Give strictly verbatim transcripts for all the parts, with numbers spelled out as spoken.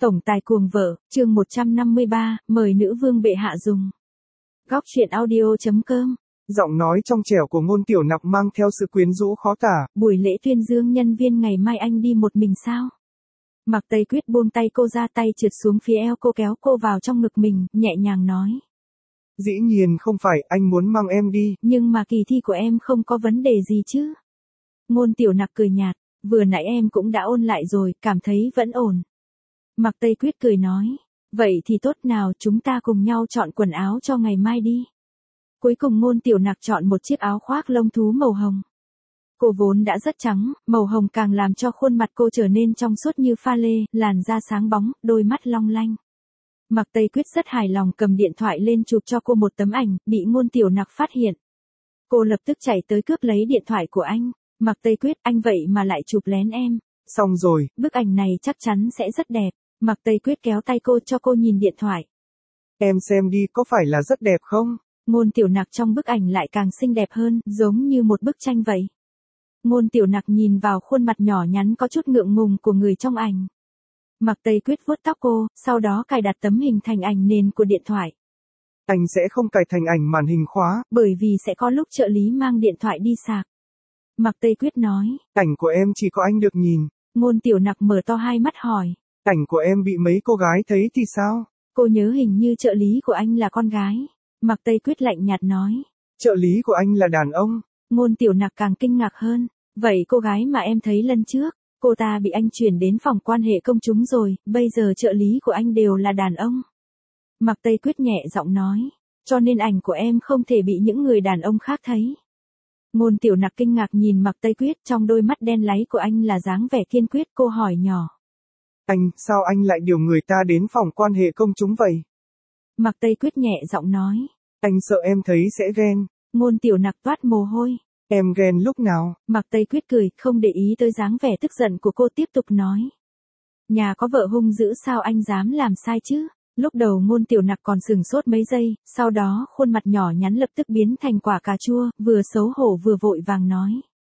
Tổng tài cuồng vợ, chương một trăm năm mươi ba, mời nữ vương bệ hạ dùng. Góc truyện audio.com. Giọng nói trong trẻo của Ngôn Tiểu Nặc mang theo sự quyến rũ khó tả. Buổi lễ tuyên dương nhân viên ngày mai anh đi một mình sao? Mạc Tây Quyết buông tay cô ra, tay trượt xuống phía eo cô, kéo cô vào trong ngực mình, nhẹ nhàng nói. Dĩ nhiên không phải, anh muốn mang em đi. Nhưng mà kỳ thi của em không có vấn đề gì chứ? Ngôn Tiểu Nặc cười nhạt, vừa nãy em cũng đã ôn lại rồi, cảm thấy vẫn ổn. Mạc Tây Quyết cười nói, vậy thì tốt, nào chúng ta cùng nhau chọn quần áo cho ngày mai đi. Cuối cùng Ngôn Tiểu Nặc chọn một chiếc áo khoác lông thú màu hồng. Cô vốn đã rất trắng, màu hồng càng làm cho khuôn mặt cô trở nên trong suốt như pha lê, làn da sáng bóng, đôi mắt long lanh. Mạc Tây Quyết rất hài lòng, cầm điện thoại lên chụp cho cô một tấm ảnh, bị Ngôn Tiểu Nặc phát hiện. Cô lập tức chạy tới cướp lấy điện thoại của anh. Mạc Tây Quyết, anh vậy mà lại chụp lén em. Xong rồi. Bức ảnh này chắc chắn sẽ rất đẹp. Mạc Tây Quyết kéo tay cô cho cô nhìn điện thoại. Em xem đi, có phải là rất đẹp không? Ngôn Tiểu Nặc trong bức ảnh lại càng xinh đẹp hơn, giống như một bức tranh vậy. Ngôn Tiểu Nặc nhìn vào khuôn mặt nhỏ nhắn có chút ngượng ngùng của người trong ảnh. Mạc Tây Quyết vuốt tóc cô, sau đó cài đặt tấm hình thành ảnh nền của điện thoại. Anh sẽ không cài thành ảnh màn hình khóa. Bởi vì sẽ có lúc trợ lý mang điện thoại đi sạc. Mạc Tây Quyết nói. Ảnh của em chỉ có anh được nhìn. Ngôn Tiểu Nặc mở to hai mắt hỏi. Ảnh của em bị mấy cô gái thấy thì sao? Cô nhớ hình như trợ lý của anh là con gái. Mạc Tây Quyết lạnh nhạt nói. Trợ lý của anh là đàn ông. Ngôn Tiểu Nặc càng kinh ngạc hơn. Vậy cô gái mà em thấy lần trước, cô ta bị anh chuyển đến phòng quan hệ công chúng rồi, bây giờ trợ lý của anh đều là đàn ông. Mạc Tây Quyết nhẹ giọng nói. Cho nên ảnh của em không thể bị những người đàn ông khác thấy. Ngôn Tiểu Nặc kinh ngạc nhìn Mạc Tây Quyết, trong đôi mắt đen láy của anh là dáng vẻ kiên quyết. Cô hỏi nhỏ. Anh, sao anh lại điều người ta đến phòng quan hệ công chúng vậy? Mạc Tây Quyết nhẹ giọng nói. Anh sợ em thấy sẽ ghen. Ngôn Tiểu Nặc toát mồ hôi. Em ghen lúc nào? Mạc Tây Quyết cười, không để ý tới dáng vẻ tức giận của cô, tiếp tục nói. Nhà có vợ hung dữ sao anh dám làm sai chứ? Lúc đầu Ngôn Tiểu Nặc còn sừng sốt mấy giây, sau đó khuôn mặt nhỏ nhắn lập tức biến thành quả cà chua, vừa xấu hổ vừa vội vàng nói.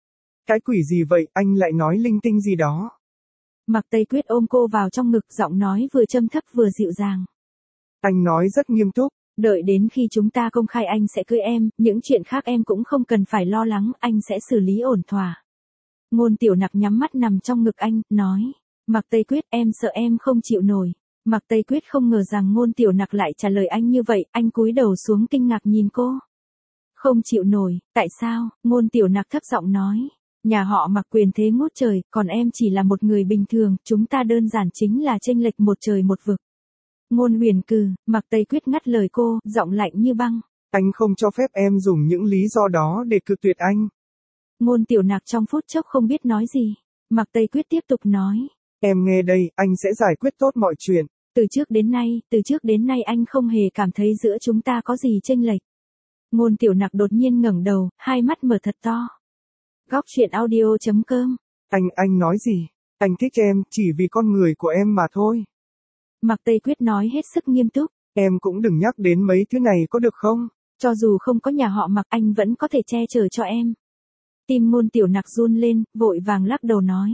Cái quỷ gì vậy, anh lại nói linh tinh gì đó? Mạc Tây Quyết ôm cô vào trong ngực, giọng nói vừa trầm thấp vừa dịu dàng. Anh nói rất nghiêm túc. Đợi đến khi chúng ta công khai anh sẽ cưới em, những chuyện khác em cũng không cần phải lo lắng, anh sẽ xử lý ổn thỏa. Ngôn Tiểu Nặc nhắm mắt nằm trong ngực anh, nói. Mạc Tây Quyết, em sợ em không chịu nổi. Mạc Tây Quyết không ngờ rằng Ngôn Tiểu Nặc lại trả lời anh như vậy, anh cúi đầu xuống kinh ngạc nhìn cô. Không chịu nổi, tại sao? Ngôn Tiểu Nặc thấp giọng nói. Nhà họ Mạc quyền thế ngút trời, còn em chỉ là một người bình thường, chúng ta đơn giản chính là chênh lệch một trời một vực. Ngôn Huyền cừ, Mạc Tây Quyết ngắt lời cô, giọng lạnh như băng. Anh không cho phép em dùng những lý do đó để cự tuyệt anh. Ngôn Tiểu Nặc trong phút chốc không biết nói gì. Mạc Tây Quyết tiếp tục nói. Em nghe đây, anh sẽ giải quyết tốt mọi chuyện. Từ trước đến nay, từ trước đến nay anh không hề cảm thấy giữa chúng ta có gì chênh lệch. Ngôn Tiểu Nặc đột nhiên ngẩng đầu, hai mắt mở thật to. Góc truyện audio.com. Anh, anh nói gì? Anh thích em, chỉ vì con người của em mà thôi. Mạc Tây Quyết nói hết sức nghiêm túc. Em cũng đừng nhắc đến mấy thứ này có được không? Cho dù không có nhà họ Mạc, anh vẫn có thể che chở cho em. Tim Ngôn Tiểu Nặc run lên, vội vàng lắc đầu nói.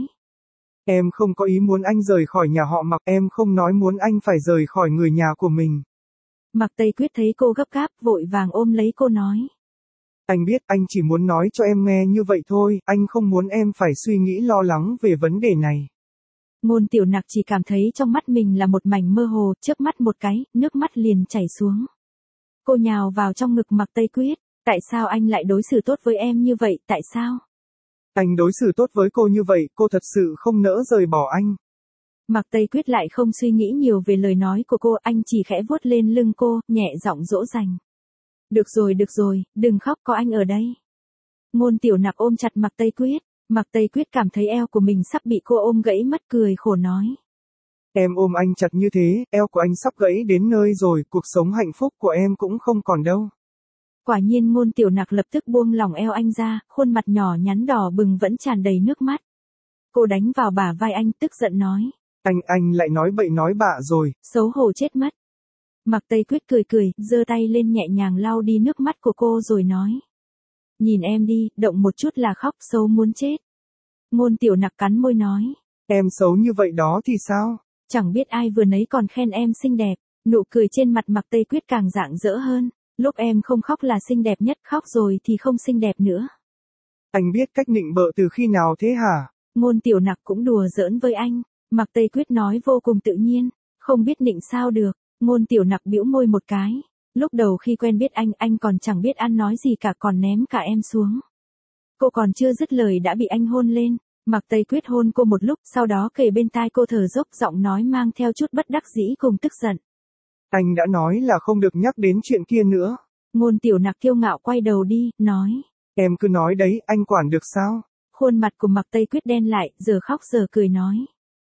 Em không có ý muốn anh rời khỏi nhà họ Mạc, em không nói muốn anh phải rời khỏi người nhà của mình. Mạc Tây Quyết thấy cô gấp gáp, vội vàng ôm lấy cô nói. Anh biết, anh chỉ muốn nói cho em nghe như vậy thôi, anh không muốn em phải suy nghĩ lo lắng về vấn đề này. Ngôn Tiểu Nặc chỉ cảm thấy trong mắt mình là một mảnh mơ hồ, chớp mắt một cái, nước mắt liền chảy xuống. Cô nhào vào trong ngực Mạc Tây Quyết. Tại sao anh lại đối xử tốt với em như vậy, tại sao? Anh đối xử tốt với cô như vậy, cô thật sự không nỡ rời bỏ anh. Mạc Tây Quyết lại không suy nghĩ nhiều về lời nói của cô, anh chỉ khẽ vuốt lên lưng cô, nhẹ giọng dỗ dành. Được rồi, được rồi, đừng khóc, có anh ở đây. Ngôn Tiểu Nặc ôm chặt Mạc Tây Quyết. Mạc Tây Quyết cảm thấy eo của mình sắp bị cô ôm gãy mất, cười khổ nói. Em ôm anh chặt như thế, eo của anh sắp gãy đến nơi rồi, cuộc sống hạnh phúc của em cũng không còn đâu. Quả nhiên Ngôn Tiểu Nặc lập tức buông lỏng eo anh ra, khuôn mặt nhỏ nhắn đỏ bừng vẫn tràn đầy nước mắt. Cô đánh vào bả vai anh, tức giận nói. Anh, anh lại nói bậy nói bạ rồi. Xấu hổ chết mất. Mạc Tây Quyết cười cười, giơ tay lên nhẹ nhàng lau đi nước mắt của cô rồi nói. Nhìn em đi, động một chút là khóc, xấu muốn chết. Ngôn Tiểu Nặc cắn môi nói. Em xấu như vậy đó thì sao? Chẳng biết ai vừa nấy còn khen em xinh đẹp, nụ cười trên mặt Mạc Tây Quyết càng rạng rỡ hơn. Lúc em không khóc là xinh đẹp nhất, khóc rồi thì không xinh đẹp nữa. Anh biết cách nịnh bợ từ khi nào thế hả? Ngôn Tiểu Nặc cũng đùa giỡn với anh. Mạc Tây Quyết nói vô cùng tự nhiên, không biết nịnh sao được. Ngôn Tiểu Nặc bĩu môi một cái. Lúc đầu khi quen biết anh, anh còn chẳng biết ăn nói gì cả, còn ném cả em xuống. Cô còn chưa dứt lời đã bị anh hôn lên. Mạc Tây Quyết hôn cô một lúc, sau đó kề bên tai cô thở dốc, giọng nói mang theo chút bất đắc dĩ cùng tức giận. Anh đã nói là không được nhắc đến chuyện kia nữa. Ngôn Tiểu Nặc kiêu ngạo quay đầu đi, nói. Em cứ nói đấy, anh quản được sao? Khuôn mặt của Mạc Tây Quyết đen lại, giờ khóc giờ cười nói.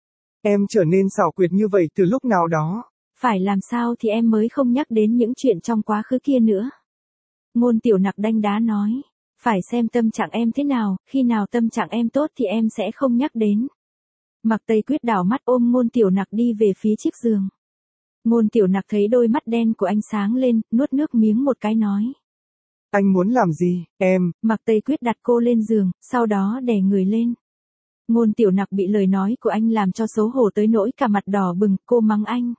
Em trở nên xảo quyệt như vậy từ lúc nào đó? Phải làm sao thì em mới không nhắc đến những chuyện trong quá khứ kia nữa. Ngôn Tiểu Nặc đanh đá nói. Phải xem tâm trạng em thế nào, khi nào tâm trạng em tốt thì em sẽ không nhắc đến. Mạc Tây Quyết đảo mắt ôm Ngôn Tiểu Nặc đi về phía chiếc giường. Ngôn Tiểu Nặc thấy đôi mắt đen của anh sáng lên, nuốt nước miếng một cái nói. Anh muốn làm gì, em? Mạc Tây Quyết đặt cô lên giường, sau đó đè người lên. Ngôn Tiểu Nặc bị lời nói của anh làm cho xấu hổ tới nỗi cả mặt đỏ bừng, cô mắng anh.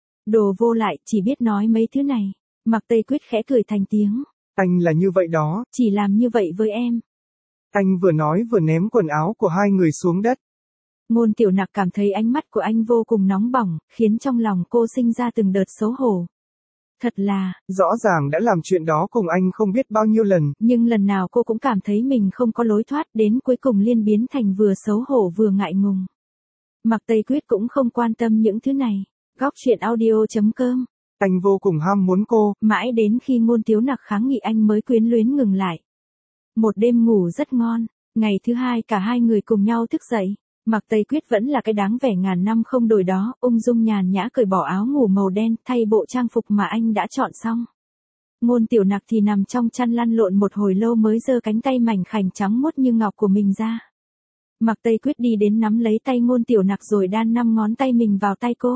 Đồ vô lại, chỉ biết nói mấy thứ này. Mạc Tây Quyết khẽ cười thành tiếng. Anh là như vậy đó. Chỉ làm như vậy với em. Anh vừa nói vừa ném quần áo của hai người xuống đất. Ngôn Tiểu Nặc cảm thấy ánh mắt của anh vô cùng nóng bỏng, khiến trong lòng cô sinh ra từng đợt xấu hổ. Thật là, rõ ràng đã làm chuyện đó cùng anh không biết bao nhiêu lần. Nhưng lần nào cô cũng cảm thấy mình không có lối thoát, đến cuối cùng liên biến thành vừa xấu hổ vừa ngại ngùng. Mạc Tây Quyết cũng không quan tâm những thứ này. Góc truyện audio chấm com. Anh vô cùng ham muốn cô. Mãi đến khi Ngôn Tiểu Nặc kháng nghị anh mới quyến luyến ngừng lại. Một đêm ngủ rất ngon. Ngày thứ hai cả hai người cùng nhau thức dậy. Mạc Tây Quyết vẫn là cái đáng vẻ ngàn năm không đổi đó, ung dung nhàn nhã cởi bỏ áo ngủ màu đen, thay bộ trang phục mà anh đã chọn xong. Ngôn Tiểu Nặc thì nằm trong chăn lăn lộn một hồi lâu mới giơ cánh tay mảnh khảnh trắng muốt như ngọc của mình ra. Mạc Tây Quyết đi đến nắm lấy tay Ngôn Tiểu Nặc rồi đan năm ngón tay mình vào tay cô.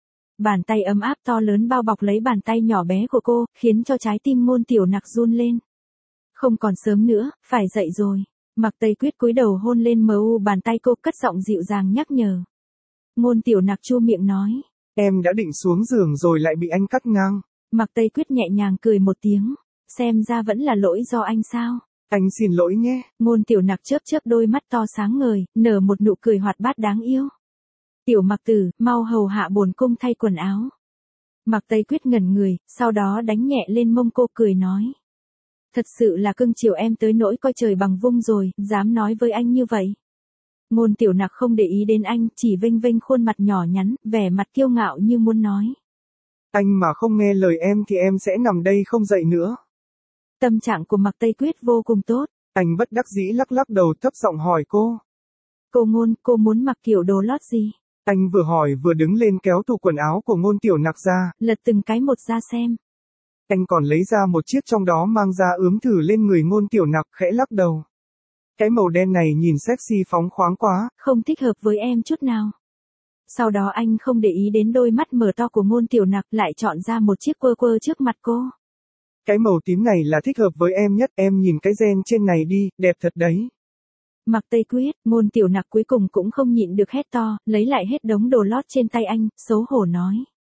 Bàn tay ấm áp to lớn bao bọc lấy bàn tay nhỏ bé của cô, khiến cho trái tim Ngôn Tiểu Nặc run lên. Không còn sớm nữa, phải dậy rồi. Mạc Tây Quyết cúi đầu hôn lên mờ u bàn tay cô, cất giọng dịu dàng nhắc nhở. Ngôn Tiểu Nặc chu miệng nói. Em đã định xuống giường rồi lại bị anh cắt ngang. Mạc Tây Quyết nhẹ nhàng cười một tiếng. Xem ra vẫn là lỗi do anh sao. Anh xin lỗi nhé. Ngôn Tiểu Nặc chớp chớp đôi mắt to sáng ngời, nở một nụ cười hoạt bát đáng yêu. Tiểu Mặc Tử, mau hầu hạ bổn cung thay quần áo. Mạc Tây Quyết ngẩn người, sau đó đánh nhẹ lên mông cô cười nói. Thật sự là cưng chiều em tới nỗi coi trời bằng vung rồi, dám nói với anh như vậy. Ngôn Tiểu Nặc không để ý đến anh, chỉ vênh vênh khuôn mặt nhỏ nhắn, vẻ mặt kiêu ngạo như muốn nói. Anh mà không nghe lời em thì em sẽ nằm đây không dậy nữa. Tâm trạng của Mạc Tây Quyết vô cùng tốt. Anh bất đắc dĩ lắc lắc đầu thấp giọng hỏi cô. Cô Ngôn, cô muốn mặc kiểu đồ lót gì? Anh vừa hỏi vừa đứng lên kéo tủ quần áo của Ngôn Tiểu Nặc ra. Lật từng cái một ra xem. Anh còn lấy ra một chiếc trong đó mang ra ướm thử lên người Ngôn Tiểu Nặc, khẽ lắc đầu. Cái màu đen này nhìn sexy phóng khoáng quá. Không thích hợp với em chút nào. Sau đó anh không để ý đến đôi mắt mở to của Ngôn Tiểu Nặc, lại chọn ra một chiếc quơ quơ trước mặt cô. Cái màu tím này là thích hợp với em nhất, em nhìn cái ren trên này đi, đẹp thật đấy. Mạc Tây Quyết, Ngôn Tiểu Nặc cuối cùng cũng không nhịn được hét to, lấy lại hết đống đồ lót trên tay anh, xấu hổ nói.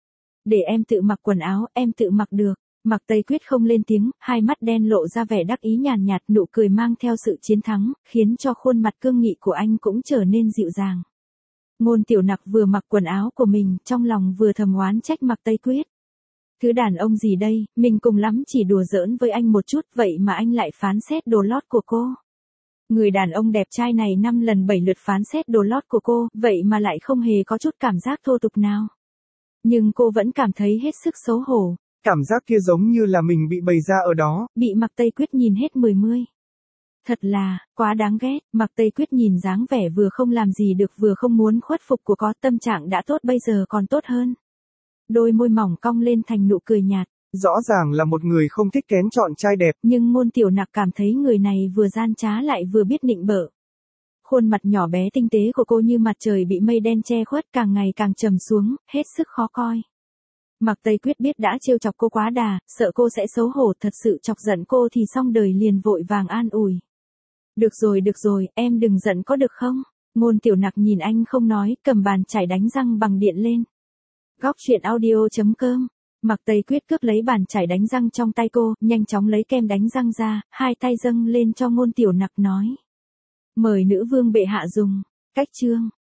Để em tự mặc quần áo, em tự mặc được. Mạc Tây Quyết không lên tiếng, hai mắt đen lộ ra vẻ đắc ý nhàn nhạt, nụ cười mang theo sự chiến thắng, khiến cho khuôn mặt cương nghị của anh cũng trở nên dịu dàng. Ngôn Tiểu Nặc vừa mặc quần áo của mình, trong lòng vừa thầm oán trách Mạc Tây Quyết. Thứ đàn ông gì đây, mình cùng lắm chỉ đùa giỡn với anh một chút, vậy mà anh lại phán xét đồ lót của cô. Người đàn ông đẹp trai này năm lần bảy lượt phán xét đồ lót của cô, vậy mà lại không hề có chút cảm giác thô tục nào. Nhưng cô vẫn cảm thấy hết sức xấu hổ. Cảm giác kia giống như là mình bị bày ra ở đó. Bị Mạc Tây Quyết nhìn hết mười mươi. Thật là, quá đáng ghét. Mạc Tây Quyết nhìn dáng vẻ vừa không làm gì được vừa không muốn khuất phục của có, tâm trạng đã tốt bây giờ còn tốt hơn. Đôi môi mỏng cong lên thành nụ cười nhạt. Rõ ràng là một người không thích kén chọn trai đẹp. Nhưng Ngôn Tiểu Nặc cảm thấy người này vừa gian trá lại vừa biết nịnh bợ. Khuôn mặt nhỏ bé tinh tế của cô như mặt trời bị mây đen che khuất, càng ngày càng trầm xuống, hết sức khó coi. Mạc Tây Quyết biết đã trêu chọc cô quá đà, sợ cô sẽ xấu hổ, thật sự chọc giận cô thì xong đời, liền vội vàng an ủi. Được rồi được rồi, em đừng giận có được không? Ngôn Tiểu Nặc nhìn anh không nói, cầm bàn chải đánh răng bằng điện lên. Góc truyện audio chấm com. Mạc Tây Quyết cướp lấy bàn chải đánh răng trong tay cô, nhanh chóng lấy kem đánh răng ra, hai tay dâng lên cho Ngôn Tiểu Nặc nói. Mời nữ vương bệ hạ dùng. Cách chương.